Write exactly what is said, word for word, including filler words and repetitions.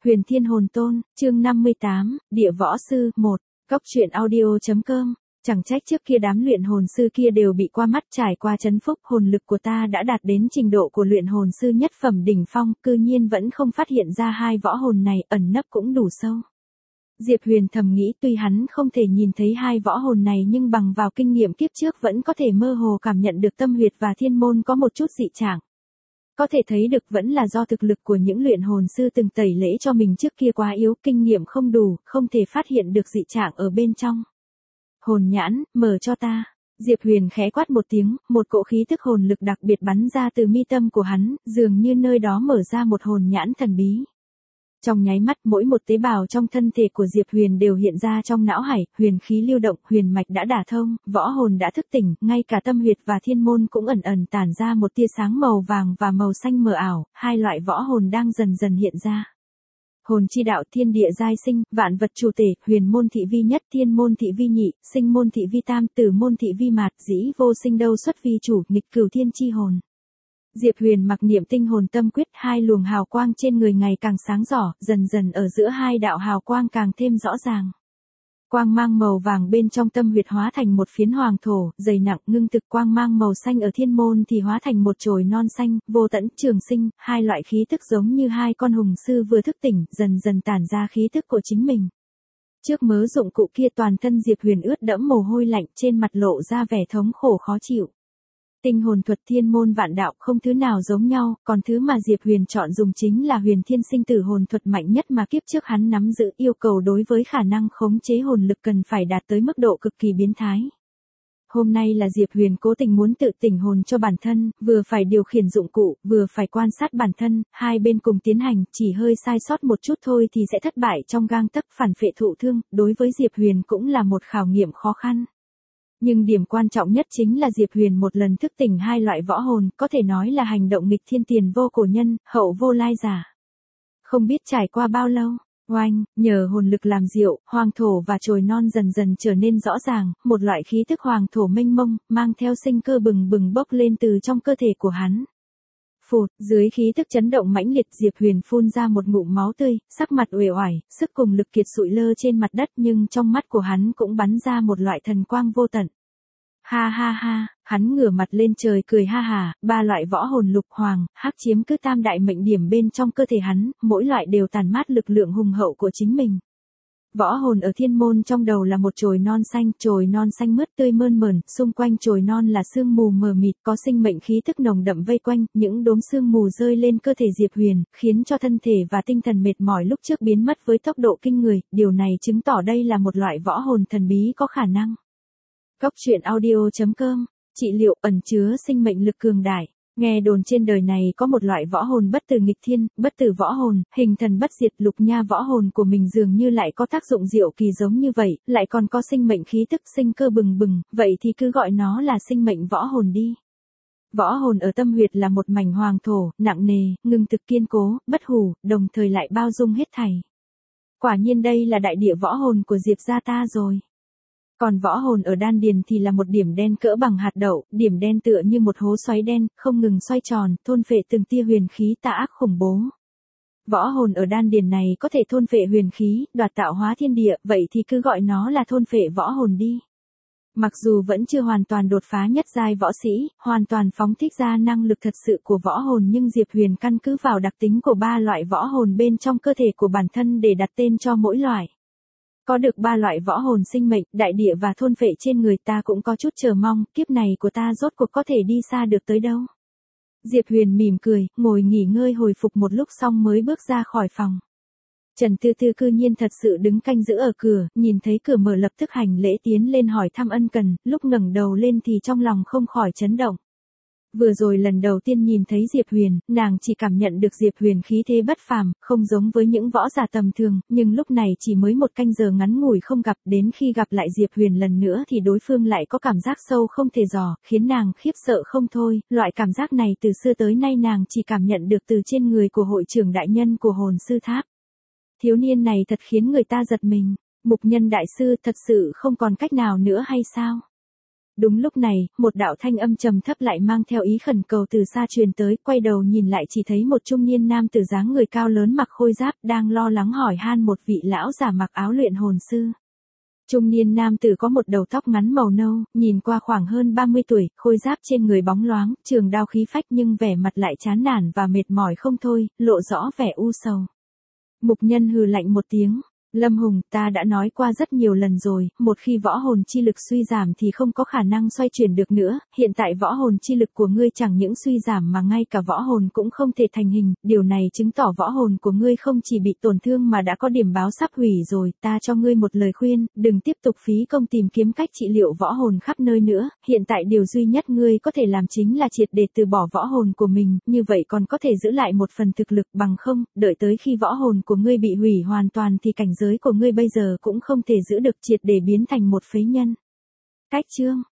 Huyền Thiên Hồn Tôn, chương năm mươi tám, Địa Võ Sư, một, Cóc truyện audio.com. Chẳng trách trước kia đám luyện hồn sư kia đều bị qua mắt trải qua chấn phúc, hồn lực của ta đã đạt đến trình độ của luyện hồn sư nhất phẩm đỉnh phong, cư nhiên vẫn không phát hiện ra hai võ hồn này ẩn nấp cũng đủ sâu. Diệp Huyền thầm nghĩ tuy hắn không thể nhìn thấy hai võ hồn này nhưng bằng vào kinh nghiệm kiếp trước vẫn có thể mơ hồ cảm nhận được tâm huyệt và thiên môn có một chút dị trạng. Có thể thấy được vẫn là do thực lực của những luyện hồn sư từng tẩy lễ cho mình trước kia quá yếu, kinh nghiệm không đủ, không thể phát hiện được dị trạng ở bên trong. Hồn nhãn, mở cho ta. Diệp Huyền khẽ quát một tiếng, một cỗ khí tức hồn lực đặc biệt bắn ra từ mi tâm của hắn, dường như nơi đó mở ra một hồn nhãn thần bí. Trong nháy mắt mỗi một tế bào trong thân thể của Diệp Huyền đều hiện ra trong não hải, huyền khí lưu động, huyền mạch đã đả thông, võ hồn đã thức tỉnh, ngay cả tâm huyệt và thiên môn cũng ẩn ẩn tản ra một tia sáng màu vàng và màu xanh mờ ảo, hai loại võ hồn đang dần dần hiện ra. Hồn chi đạo thiên địa giai sinh, vạn vật chủ tể, huyền môn thị vi nhất, thiên môn thị vi nhị, sinh môn thị vi tam, tử môn thị vi mạt, dĩ vô sinh đâu xuất vi chủ, nghịch cửu thiên chi hồn. Diệp Huyền mặc niệm tinh hồn tâm quyết, hai luồng hào quang trên người ngày càng sáng rõ, dần dần ở giữa hai đạo hào quang càng thêm rõ ràng. Quang mang màu vàng bên trong tâm huyệt hóa thành một phiến hoàng thổ, dày nặng ngưng thực, quang mang màu xanh ở thiên môn thì hóa thành một chồi non xanh, vô tận trường sinh, hai loại khí tức giống như hai con hùng sư vừa thức tỉnh, dần dần tản ra khí tức của chính mình. Trước mớ dụng cụ kia toàn thân Diệp Huyền ướt đẫm mồ hôi lạnh, trên mặt lộ ra vẻ thống khổ khó chịu. Tinh hồn thuật thiên môn vạn đạo không thứ nào giống nhau, còn thứ mà Diệp Huyền chọn dùng chính là huyền thiên sinh tử hồn thuật mạnh nhất mà kiếp trước hắn nắm giữ, yêu cầu đối với khả năng khống chế hồn lực cần phải đạt tới mức độ cực kỳ biến thái. Hôm nay là Diệp Huyền cố tình muốn tự tỉnh hồn cho bản thân, vừa phải điều khiển dụng cụ, vừa phải quan sát bản thân, hai bên cùng tiến hành, chỉ hơi sai sót một chút thôi thì sẽ thất bại trong gang tấc, phản phệ thụ thương, đối với Diệp Huyền cũng là một khảo nghiệm khó khăn. Nhưng điểm quan trọng nhất chính là Diệp Huyền một lần thức tỉnh hai loại võ hồn, có thể nói là hành động nghịch thiên tiền vô cổ nhân, hậu vô lai giả. Không biết trải qua bao lâu, oanh, nhờ hồn lực làm diệu, hoàng thổ và chồi non dần dần trở nên rõ ràng, một loại khí tức hoàng thổ mênh mông, mang theo sinh cơ bừng bừng bốc lên từ trong cơ thể của hắn. Phụt, dưới khí tức chấn động mãnh liệt Diệp Huyền phun ra một ngụm máu tươi, sắc mặt uể oải, sức cùng lực kiệt sụi lơ trên mặt đất nhưng trong mắt của hắn cũng bắn ra một loại thần quang vô tận. Ha ha ha, hắn ngửa mặt lên trời cười ha hà, ba loại võ hồn lục hoàng, hắc chiếm cứ tam đại mệnh điểm bên trong cơ thể hắn, mỗi loại đều tản mát lực lượng hùng hậu của chính mình. Võ hồn ở thiên môn trong đầu là một chồi non xanh, chồi non xanh mướt tươi mơn mởn, xung quanh chồi non là sương mù mờ mịt, có sinh mệnh khí tức nồng đậm vây quanh, những đốm sương mù rơi lên cơ thể Diệp Huyền, khiến cho thân thể và tinh thần mệt mỏi lúc trước biến mất với tốc độ kinh người, điều này chứng tỏ đây là một loại võ hồn thần bí có khả năng. Cóc truyện audio.com, trị liệu ẩn chứa sinh mệnh lực cường đại. Nghe đồn trên đời này có một loại võ hồn bất tử nghịch thiên, bất tử võ hồn, hình thần bất diệt, lục nha võ hồn của mình dường như lại có tác dụng diệu kỳ giống như vậy, lại còn có sinh mệnh khí tức sinh cơ bừng bừng, vậy thì cứ gọi nó là sinh mệnh võ hồn đi. Võ hồn ở tâm huyệt là một mảnh hoàng thổ, nặng nề, ngưng thực kiên cố, bất hủ, đồng thời lại bao dung hết thảy. Quả nhiên đây là đại địa võ hồn của Diệp gia ta rồi. Còn võ hồn ở đan điền thì là một điểm đen cỡ bằng hạt đậu, điểm đen tựa như một hố xoáy đen, không ngừng xoay tròn, thôn phệ từng tia huyền khí tà ác khủng bố. Võ hồn ở đan điền này có thể thôn phệ huyền khí, đoạt tạo hóa thiên địa, vậy thì cứ gọi nó là thôn phệ võ hồn đi. Mặc dù vẫn chưa hoàn toàn đột phá nhất giai võ sĩ, hoàn toàn phóng thích ra năng lực thật sự của võ hồn nhưng Diệp Huyền căn cứ vào đặc tính của ba loại võ hồn bên trong cơ thể của bản thân để đặt tên cho mỗi loại. Có được ba loại võ hồn sinh mệnh, đại địa và thôn phệ trên người ta cũng có chút chờ mong, kiếp này của ta rốt cuộc có thể đi xa được tới đâu. Diệp Huyền mỉm cười, ngồi nghỉ ngơi hồi phục một lúc xong mới bước ra khỏi phòng. Trần Tư Tư cư nhiên thật sự đứng canh giữ ở cửa, nhìn thấy cửa mở lập tức hành lễ tiến lên hỏi thăm ân cần, lúc ngẩng đầu lên thì trong lòng không khỏi chấn động. Vừa rồi lần đầu tiên nhìn thấy Diệp Huyền, nàng chỉ cảm nhận được Diệp Huyền khí thế bất phàm, không giống với những võ giả tầm thường, nhưng lúc này chỉ mới một canh giờ ngắn ngủi không gặp, đến khi gặp lại Diệp Huyền lần nữa thì đối phương lại có cảm giác sâu không thể dò, khiến nàng khiếp sợ không thôi, loại cảm giác này từ xưa tới nay nàng chỉ cảm nhận được từ trên người của hội trưởng đại nhân của hồn sư tháp. Thiếu niên này thật khiến người ta giật mình, Mục Nhân đại sư thật sự không còn cách nào nữa hay sao? Đúng lúc này, một đạo thanh âm trầm thấp lại mang theo ý khẩn cầu từ xa truyền tới, quay đầu nhìn lại chỉ thấy một trung niên nam tử dáng người cao lớn mặc khôi giáp đang lo lắng hỏi han một vị lão giả mặc áo luyện hồn sư. Trung niên nam tử có một đầu tóc ngắn màu nâu, nhìn qua khoảng hơn ba mươi tuổi, khôi giáp trên người bóng loáng, trường đao khí phách nhưng vẻ mặt lại chán nản và mệt mỏi không thôi, lộ rõ vẻ u sầu. Mục Nhân hừ lạnh một tiếng. Lâm Hùng, ta đã nói qua rất nhiều lần rồi, một khi võ hồn chi lực suy giảm thì không có khả năng xoay chuyển được nữa, hiện tại võ hồn chi lực của ngươi chẳng những suy giảm mà ngay cả võ hồn cũng không thể thành hình, điều này chứng tỏ võ hồn của ngươi không chỉ bị tổn thương mà đã có điểm báo sắp hủy rồi, ta cho ngươi một lời khuyên, đừng tiếp tục phí công tìm kiếm cách trị liệu võ hồn khắp nơi nữa, hiện tại điều duy nhất ngươi có thể làm chính là triệt để từ bỏ võ hồn của mình, như vậy còn có thể giữ lại một phần thực lực, bằng không, đợi tới khi võ hồn của ngươi bị hủy hoàn toàn thì cảnh giới của ngươi bây giờ cũng không thể giữ được, triệt để biến thành một phế nhân. Cách chương